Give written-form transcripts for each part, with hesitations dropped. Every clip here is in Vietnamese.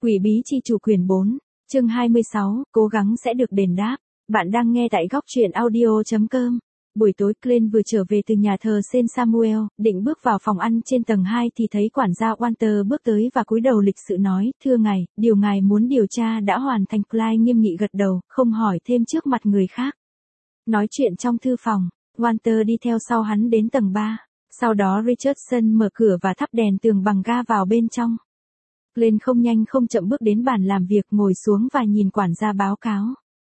Quỷ bí chi chủ quyển 4, chương 26, cố gắng sẽ được đền đáp. Bạn đang nghe tại góc truyện audio.com. Buổi tối Glenn vừa trở về từ nhà thờ Saint Samuel, định bước vào phòng ăn trên tầng 2 thì thấy quản gia Walter bước tới và cúi đầu lịch sự nói, thưa ngài, điều ngài muốn điều tra đã hoàn thành. Clyde nghiêm nghị gật đầu, không hỏi thêm trước mặt người khác. Nói chuyện trong thư phòng, Walter đi theo sau hắn đến tầng 3. Sau đó Richardson mở cửa và thắp đèn tường bằng ga vào bên trong. Glenn không nhanh không chậm bước đến bàn làm việc, ngồi xuống và nhìn quản gia báo cáo.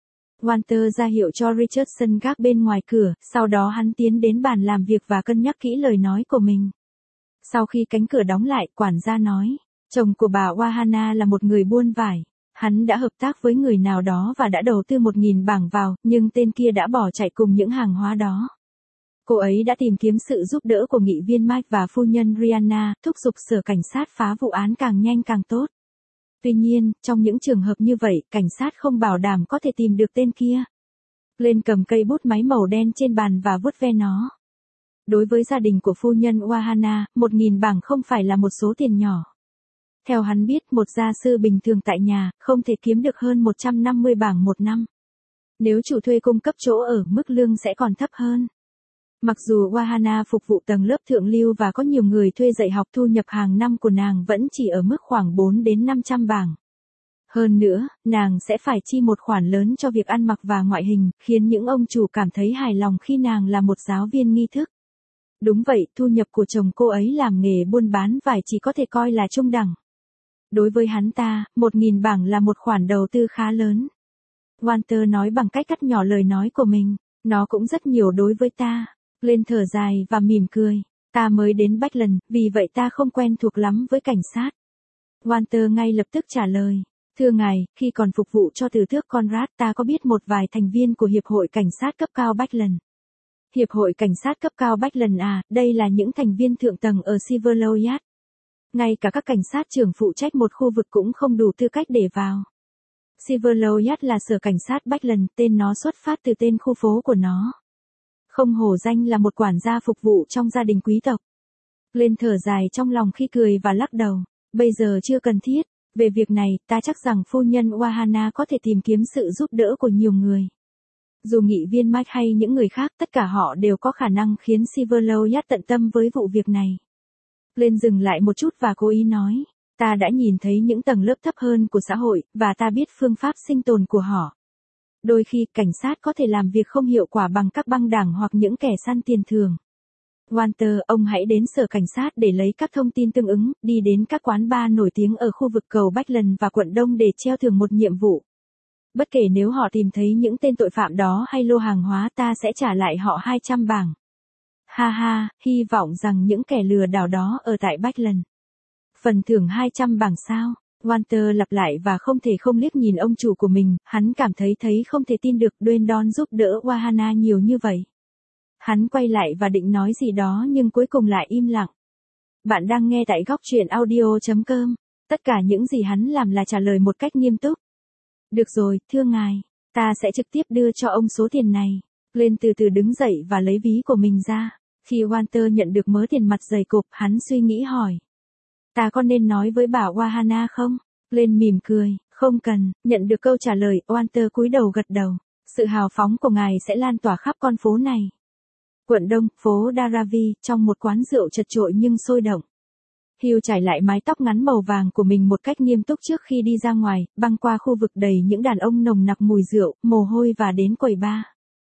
Walter ra hiệu cho Richardson gác bên ngoài cửa, sau đó hắn tiến đến bàn làm việc và cân nhắc kỹ lời nói của mình. Sau khi cánh cửa đóng lại, quản gia nói, chồng của bà Wahana là một người buôn vải. Hắn đã hợp tác với người nào đó và đã đầu tư 1.000 bảng vào, nhưng tên kia đã bỏ chạy cùng những hàng hóa đó. Cô ấy đã tìm kiếm sự giúp đỡ của nghị viên Mike và phu nhân Rihanna, thúc giục sở cảnh sát phá vụ án càng nhanh càng tốt. Tuy nhiên, trong những trường hợp như vậy, cảnh sát không bảo đảm có thể tìm được tên kia. Glenn cầm cây bút máy màu đen trên bàn và vuốt ve nó. Đối với gia đình của phu nhân Wahana, 1.000 bảng không phải là một số tiền nhỏ. Theo hắn biết, một gia sư bình thường tại nhà, không thể kiếm được hơn 150 bảng một năm. Nếu chủ thuê cung cấp chỗ ở, mức lương sẽ còn thấp hơn. Mặc dù Wahana phục vụ tầng lớp thượng lưu và có nhiều người thuê dạy học, thu nhập hàng năm của nàng vẫn chỉ ở mức khoảng 4 đến 500 bảng. Hơn nữa, nàng sẽ phải chi một khoản lớn cho việc ăn mặc và ngoại hình, khiến những ông chủ cảm thấy hài lòng khi nàng là một giáo viên nghi thức. Đúng vậy, thu nhập của chồng cô ấy làm nghề buôn bán vải chỉ có thể coi là trung đẳng. Đối với hắn ta, 1.000 bảng là một khoản đầu tư khá lớn. Walter nói bằng cách cắt nhỏ lời nói của mình, nó cũng rất nhiều đối với ta. Lên thở dài và mỉm cười, ta mới đến Bách vì vậy ta không quen thuộc lắm với cảnh sát. Walter ngay lập tức trả lời, thưa ngài, khi còn phục vụ cho tử tước Conrad ta có biết một vài thành viên của Hiệp hội Cảnh sát cấp cao Bách. Hiệp hội Cảnh sát cấp cao Bách à, đây là những thành viên thượng tầng ở Silver Yard. Ngay cả các cảnh sát trưởng phụ trách một khu vực cũng không đủ tư cách để vào. Silver Yard là sở cảnh sát Bách, tên nó xuất phát từ tên khu phố của nó. Không hổ danh là một quản gia phục vụ trong gia đình quý tộc. Lên thở dài trong lòng khi cười và lắc đầu, bây giờ chưa cần thiết. Về việc này, ta chắc rằng phu nhân Wahana có thể tìm kiếm sự giúp đỡ của nhiều người. Dù nghị viên Mike hay những người khác, tất cả họ đều có khả năng khiến Silver Yard tận tâm với vụ việc này. Lên dừng lại một chút và cố ý nói, ta đã nhìn thấy những tầng lớp thấp hơn của xã hội, và ta biết phương pháp sinh tồn của họ. Đôi khi, cảnh sát có thể làm việc không hiệu quả bằng các băng đảng hoặc những kẻ săn tiền thường. Walter, ông hãy đến sở cảnh sát để lấy các thông tin tương ứng, đi đến các quán bar nổi tiếng ở khu vực cầu Bách và quận Đông để treo thưởng một nhiệm vụ. Bất kể nếu họ tìm thấy những tên tội phạm đó hay lô hàng hóa, ta sẽ trả lại họ 200 bảng. Ha ha, hy vọng rằng những kẻ lừa đảo đó ở tại Bách. Phần thưởng 200 bảng sao? Walter lặp lại và không thể không liếc nhìn ông chủ của mình, hắn cảm thấy không thể tin được Don giúp đỡ Wahana nhiều như vậy. Hắn quay lại và định nói gì đó nhưng cuối cùng lại im lặng. Bạn đang nghe tại góc truyện audio.com. Tất cả những gì hắn làm là trả lời một cách nghiêm túc. Được rồi, thưa ngài, ta sẽ trực tiếp đưa cho ông số tiền này. Glenn từ từ đứng dậy và lấy ví của mình ra. Khi Walter nhận được mớ tiền mặt dày cộp, hắn suy nghĩ hỏi. Ta có nên nói với bà Wahana không? Glenn mỉm cười, không cần. Nhận được câu trả lời, Walter cúi đầu gật đầu. Sự hào phóng của ngài sẽ lan tỏa khắp con phố này. Quận Đông, phố Daravi, trong một quán rượu chật chội nhưng sôi động. Hugh trải lại mái tóc ngắn màu vàng của mình một cách nghiêm túc trước khi đi ra ngoài, băng qua khu vực đầy những đàn ông nồng nặc mùi rượu, mồ hôi và đến quầy bar.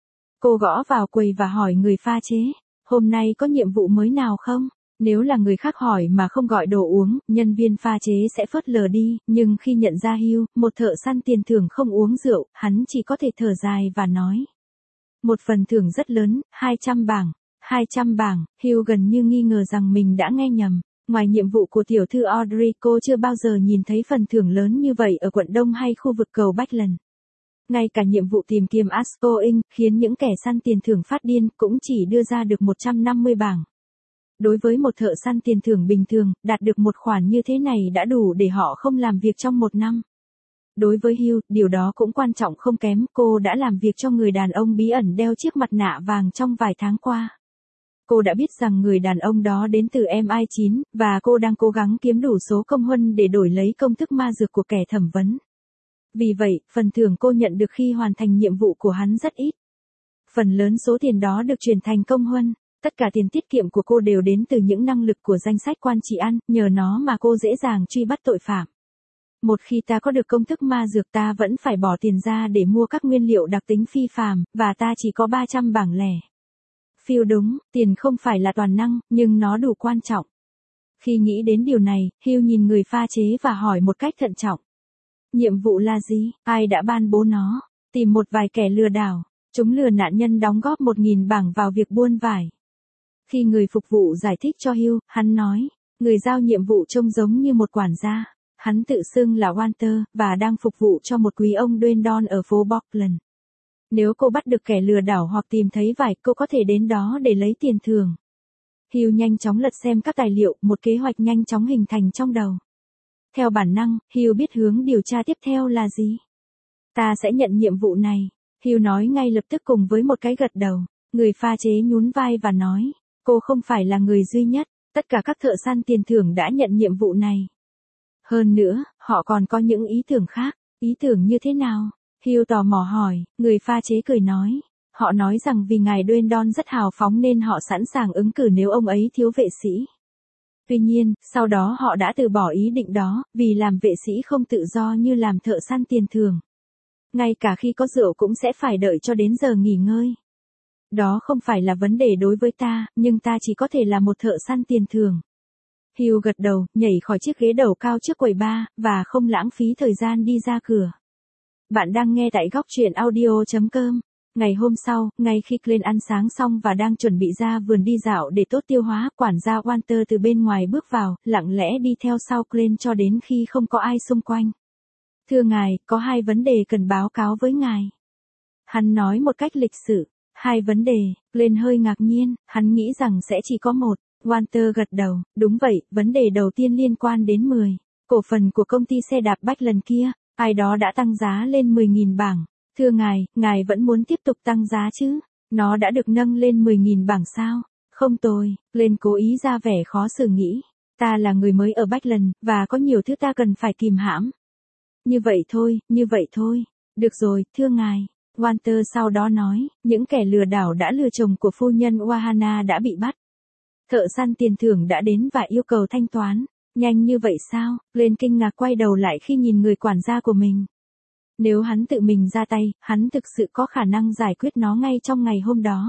Cô gõ vào quầy và hỏi người pha chế, hôm nay có nhiệm vụ mới nào không? Nếu là người khác hỏi mà không gọi đồ uống, nhân viên pha chế sẽ phớt lờ đi, nhưng khi nhận ra Hugh, một thợ săn tiền thưởng không uống rượu, hắn chỉ có thể thở dài và nói. Một phần thưởng rất lớn, 200 bảng. 200 bảng, Hugh gần như nghi ngờ rằng mình đã nghe nhầm. Ngoài nhiệm vụ của tiểu thư Audrey, cô chưa bao giờ nhìn thấy phần thưởng lớn như vậy ở quận Đông hay khu vực cầu Bách. Ngay cả nhiệm vụ tìm kiếm Asco Inc. khiến những kẻ săn tiền thưởng phát điên cũng chỉ đưa ra được 150 bảng. Đối với một thợ săn tiền thưởng bình thường, đạt được một khoản như thế này đã đủ để họ không làm việc trong một năm. Đối với Hugh, điều đó cũng quan trọng không kém, cô đã làm việc cho người đàn ông bí ẩn đeo chiếc mặt nạ vàng trong vài tháng qua. Cô đã biết rằng người đàn ông đó đến từ MI9, và cô đang cố gắng kiếm đủ số công huân để đổi lấy công thức ma dược của kẻ thẩm vấn. Vì vậy, phần thưởng cô nhận được khi hoàn thành nhiệm vụ của hắn rất ít. Phần lớn số tiền đó được chuyển thành công huân. Tất cả tiền tiết kiệm của cô đều đến từ những năng lực của danh sách quan trị ăn, nhờ nó mà cô dễ dàng truy bắt tội phạm. Một khi ta có được công thức ma dược ta vẫn phải bỏ tiền ra để mua các nguyên liệu đặc tính phi phàm, và ta chỉ có 300 bảng lẻ. Phil đúng, tiền không phải là toàn năng, nhưng nó đủ quan trọng. Khi nghĩ đến điều này, Hugh nhìn người pha chế và hỏi một cách thận trọng. Nhiệm vụ là gì? Ai đã ban bố nó? Tìm một vài kẻ lừa đảo. Chúng lừa nạn nhân đóng góp 1.000 bảng vào việc buôn vải. Khi người phục vụ giải thích cho Hugh, hắn nói, người giao nhiệm vụ trông giống như một quản gia. Hắn tự xưng là Walter, và đang phục vụ cho một quý ông Dwendon ở phố Portland. Nếu cô bắt được kẻ lừa đảo hoặc tìm thấy vải, cô có thể đến đó để lấy tiền thưởng. Hugh nhanh chóng lật xem các tài liệu, một kế hoạch nhanh chóng hình thành trong đầu. Theo bản năng, Hugh biết hướng điều tra tiếp theo là gì. Ta sẽ nhận nhiệm vụ này. Hugh nói ngay lập tức cùng với một cái gật đầu. Người pha chế nhún vai và nói, cô không phải là người duy nhất, tất cả các thợ săn tiền thưởng đã nhận nhiệm vụ này. Hơn nữa, họ còn có những ý tưởng khác. Ý tưởng như thế nào? Hugh tò mò hỏi, người pha chế cười nói. Họ nói rằng vì ngài Dwendon rất hào phóng nên họ sẵn sàng ứng cử nếu ông ấy thiếu vệ sĩ. Tuy nhiên, sau đó họ đã từ bỏ ý định đó, vì làm vệ sĩ không tự do như làm thợ săn tiền thưởng. Ngay cả khi có rượu cũng sẽ phải đợi cho đến giờ nghỉ ngơi. Đó không phải là vấn đề đối với ta, nhưng ta chỉ có thể là một thợ săn tiền thưởng. Hugh gật đầu, nhảy khỏi chiếc ghế đầu cao trước quầy bar, và không lãng phí thời gian đi ra cửa. Bạn đang nghe tại góc truyện audio.com. Ngày hôm sau, ngay khi Glenn ăn sáng xong và đang chuẩn bị ra vườn đi dạo để tốt tiêu hóa, quản gia Walter từ bên ngoài bước vào, lặng lẽ đi theo sau Glenn cho đến khi không có ai xung quanh. Thưa ngài, có 2 vấn đề cần báo cáo với ngài. Hắn nói một cách lịch sự. 2 vấn đề, Glenn hơi ngạc nhiên, hắn nghĩ rằng sẽ chỉ có một. Walter gật đầu, đúng vậy, vấn đề đầu tiên liên quan đến 10. Cổ phần của công ty xe đạp Bách lần kia, ai đó đã tăng giá lên 10.000 bảng. Thưa ngài vẫn muốn tiếp tục tăng giá chứ? Nó đã được nâng lên 10.000 bảng sao? Không tồi, Glenn cố ý ra vẻ khó xử nghĩ. Ta là người mới ở Bách lần, và có nhiều thứ ta cần phải kìm hãm. Như vậy thôi. Được rồi, thưa ngài. Walter sau đó nói, những kẻ lừa đảo đã lừa chồng của phu nhân Wahana đã bị bắt. Thợ săn tiền thưởng đã đến và yêu cầu thanh toán. Nhanh như vậy sao? Glenn kinh ngạc quay đầu lại khi nhìn người quản gia của mình. Nếu hắn tự mình ra tay, hắn thực sự có khả năng giải quyết nó ngay trong ngày hôm đó.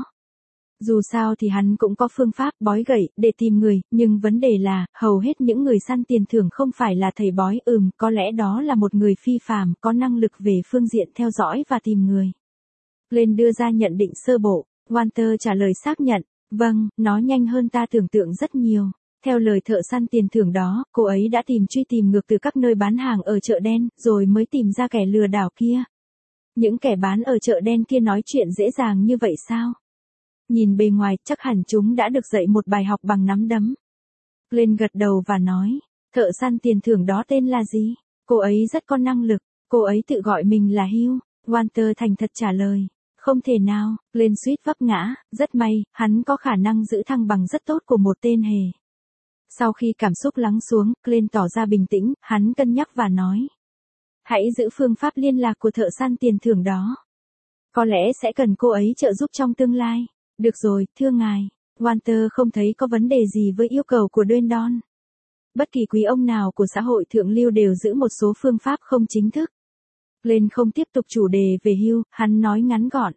Dù sao thì hắn cũng có phương pháp bói gậy để tìm người, nhưng vấn đề là, hầu hết những người săn tiền thưởng không phải là thầy bói, có lẽ đó là một người phi phàm, có năng lực về phương diện theo dõi và tìm người. Glenn đưa ra nhận định sơ bộ, Walter trả lời xác nhận, vâng, nó nhanh hơn ta tưởng tượng rất nhiều. Theo lời thợ săn tiền thưởng đó, cô ấy đã truy tìm ngược từ các nơi bán hàng ở chợ đen, rồi mới tìm ra kẻ lừa đảo kia. Những kẻ bán ở chợ đen kia nói chuyện dễ dàng như vậy sao? Nhìn bề ngoài, chắc hẳn chúng đã được dạy một bài học bằng nắm đấm. Glenn gật đầu và nói, thợ săn tiền thưởng đó tên là gì? Cô ấy rất có năng lực, cô ấy tự gọi mình là Hugh. Walter thành thật trả lời. Không thể nào, Glenn suýt vấp ngã, rất may, hắn có khả năng giữ thăng bằng rất tốt của một tên hề. Sau khi cảm xúc lắng xuống, Glenn tỏ ra bình tĩnh, hắn cân nhắc và nói. Hãy giữ phương pháp liên lạc của thợ săn tiền thưởng đó. Có lẽ sẽ cần cô ấy trợ giúp trong tương lai. Được rồi, thưa ngài. Walter không thấy có vấn đề gì với yêu cầu của Dwendon. Bất kỳ quý ông nào của xã hội thượng lưu đều giữ một số phương pháp không chính thức. Glenn không tiếp tục chủ đề về Hugh, hắn nói ngắn gọn.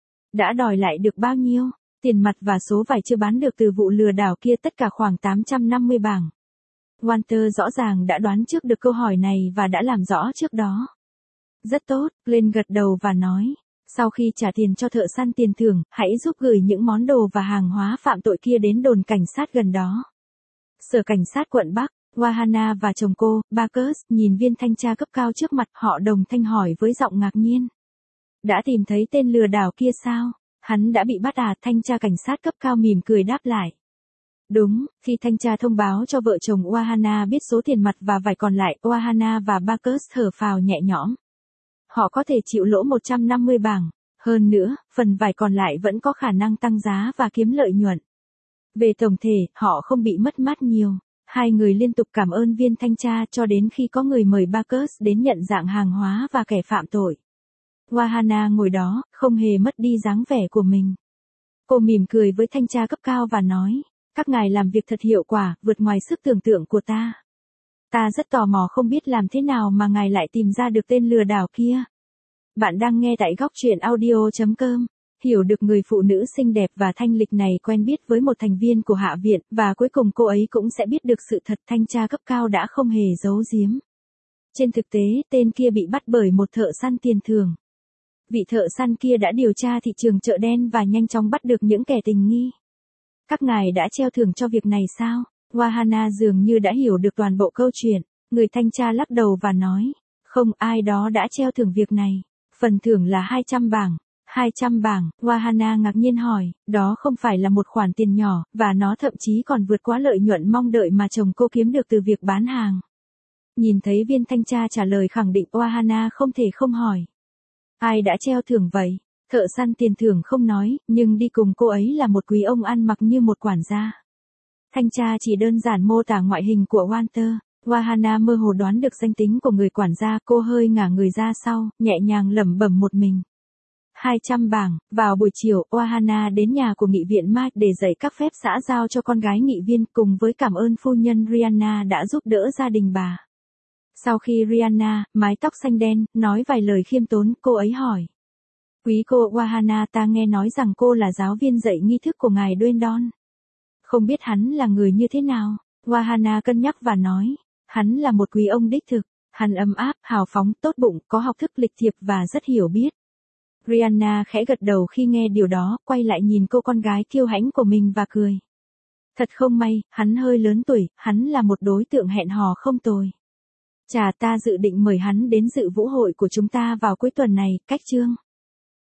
Đã đòi lại được bao nhiêu? Tiền mặt và số vải chưa bán được từ vụ lừa đảo kia tất cả khoảng 850 bảng. Walter rõ ràng đã đoán trước được câu hỏi này và đã làm rõ trước đó. Rất tốt, Glenn gật đầu và nói. Sau khi trả tiền cho thợ săn tiền thưởng, hãy giúp gửi những món đồ và hàng hóa phạm tội kia đến đồn cảnh sát gần đó. Sở cảnh sát quận Bắc, Wahana và chồng cô, Barkus, nhìn viên thanh tra cấp cao trước mặt, họ đồng thanh hỏi với giọng ngạc nhiên. Đã tìm thấy tên lừa đảo kia sao? Hắn đã bị bắt à? Thanh tra cảnh sát cấp cao mỉm cười đáp lại. Đúng, khi thanh tra thông báo cho vợ chồng Wahana biết số tiền mặt và vải còn lại, Wahana và Barkus thở phào nhẹ nhõm. Họ có thể chịu lỗ 150 bảng. Hơn nữa, phần vải còn lại vẫn có khả năng tăng giá và kiếm lợi nhuận. Về tổng thể, họ không bị mất mát nhiều. Hai người liên tục cảm ơn viên thanh tra cho đến khi có người mời Bacchus đến nhận dạng hàng hóa và kẻ phạm tội. Wahana ngồi đó, không hề mất đi dáng vẻ của mình. Cô mỉm cười với thanh tra cấp cao và nói, các ngài làm việc thật hiệu quả, vượt ngoài sức tưởng tượng của ta. Ta rất tò mò không biết làm thế nào mà ngài lại tìm ra được tên lừa đảo kia. Bạn đang nghe tại góc truyện audio.com. Hiểu được người phụ nữ xinh đẹp và thanh lịch này quen biết với một thành viên của Hạ viện, và cuối cùng cô ấy cũng sẽ biết được sự thật thanh tra cấp cao đã không hề giấu giếm. Trên thực tế, tên kia bị bắt bởi một thợ săn tiền thưởng. Vị thợ săn kia đã điều tra thị trường chợ đen và nhanh chóng bắt được những kẻ tình nghi. Các ngài đã treo thưởng cho việc này sao? Wahana dường như đã hiểu được toàn bộ câu chuyện. Người thanh tra lắc đầu và nói, không, ai đó đã treo thưởng việc này. Phần thưởng là 200 bảng. 200 bảng, Wahana ngạc nhiên hỏi, đó không phải là một khoản tiền nhỏ, và nó thậm chí còn vượt quá lợi nhuận mong đợi mà chồng cô kiếm được từ việc bán hàng. Nhìn thấy viên thanh tra trả lời khẳng định, Wahana không thể không hỏi. Ai đã treo thưởng vậy? Thợ săn tiền thưởng không nói, nhưng đi cùng cô ấy là một quý ông ăn mặc như một quản gia. Thanh tra chỉ đơn giản mô tả ngoại hình của Walter. Wahana mơ hồ đoán được danh tính của người quản gia, cô hơi ngả người ra sau, nhẹ nhàng lẩm bẩm một mình. 200 bảng, vào buổi chiều, Wahana đến nhà của nghị viện Mike để dạy các phép xã giao cho con gái nghị viên cùng với cảm ơn phu nhân Rihanna đã giúp đỡ gia đình bà. Sau khi Rihanna, mái tóc xanh đen, nói vài lời khiêm tốn, cô ấy hỏi. Quý cô Wahana, ta nghe nói rằng cô là giáo viên dạy nghi thức của ngài Dwendon. Không biết hắn là người như thế nào? Wahana cân nhắc và nói. Hắn là một quý ông đích thực. Hắn ấm áp, hào phóng, tốt bụng, có học thức lịch thiệp và rất hiểu biết. Rihanna khẽ gật đầu khi nghe điều đó, quay lại nhìn cô con gái kiêu hãnh của mình và cười. Thật không may, hắn hơi lớn tuổi, hắn là một đối tượng hẹn hò không tồi. Chà, ta dự định mời hắn đến dự vũ hội của chúng ta vào cuối tuần này, cách chương.